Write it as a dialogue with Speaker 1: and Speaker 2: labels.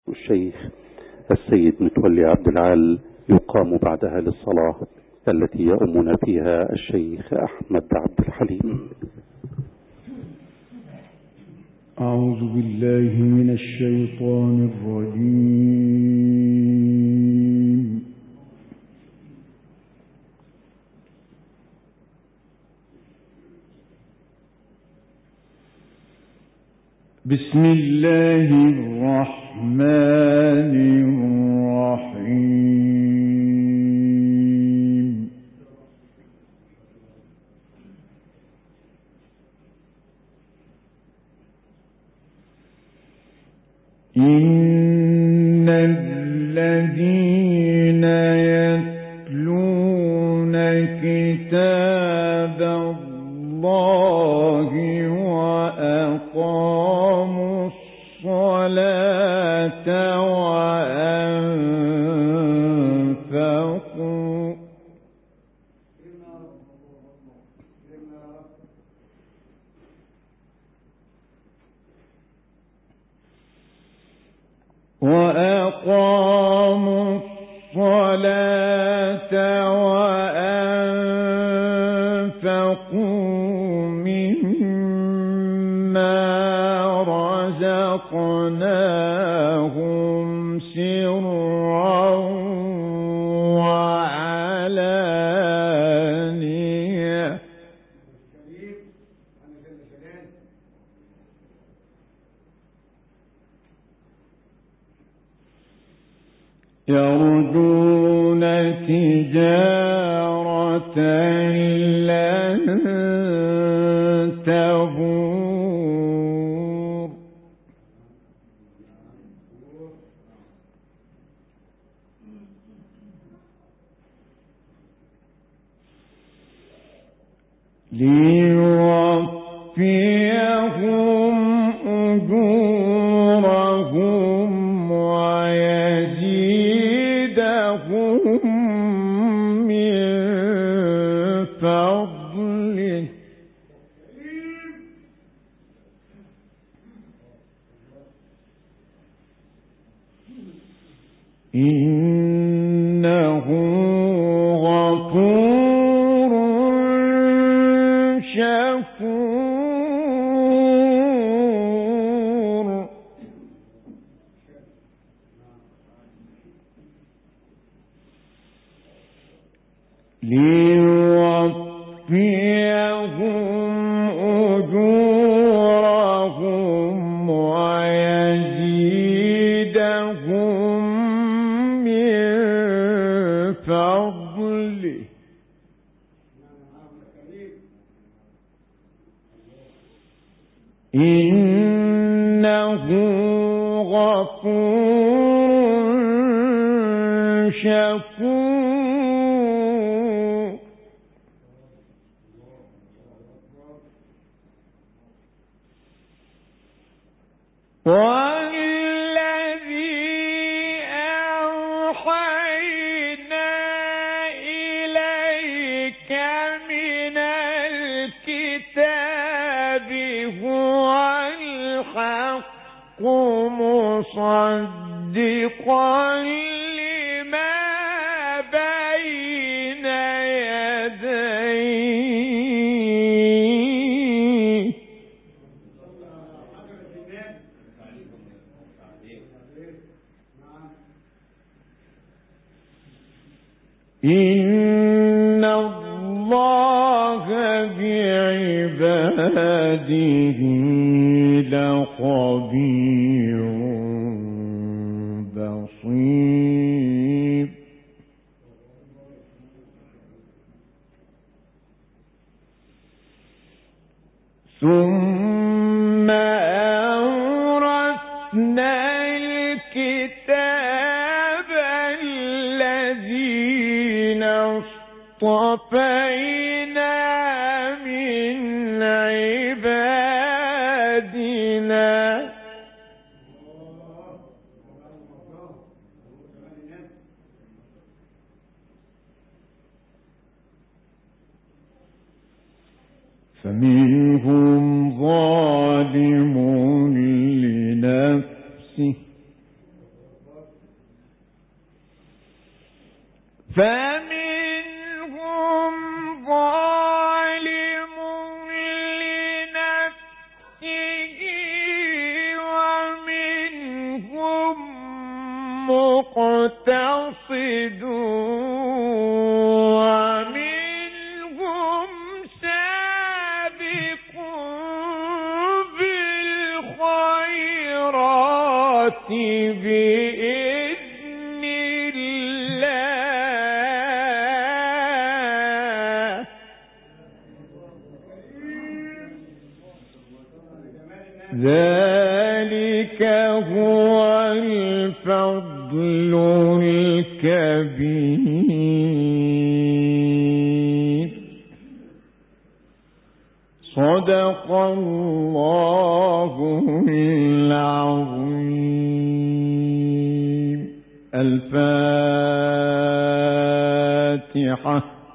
Speaker 1: الشيخ السيد متولي عبد العال يقام بعدها للصلاة التي يؤمنا فيها الشيخ أحمد عبد الحليم.
Speaker 2: أعوذ بالله من الشيطان الرجيم. بسم الله الرحمن الرحيم. إن الذين يتلون كتاب الله وأقاموا الصلاة وأنفقوا مما رزقناهم سرا وعلانية يرجون تجارة لن تبور ليوفيهم أجورهم ويزيدهم من فضله إنه غفور شكور. ليوفيهم أجورهم ويزيدهم من فضله إنه غفور شكور. والذي أوحينا إليك من الكتاب هو الحق مصدقا لما بين يديه إن الله بعباده لخبير بصير. ثم أورثنا الكتاب الذين اصطفينا من عبادنا فمنهم ظالم لنفسه فمنهم ظالم لنفسه ومنهم مقتصد ومنهم سابق بالخيرات بإذن الله. ذلك هو الفضل الكبير. صدق الله العظيم. الفاتحة.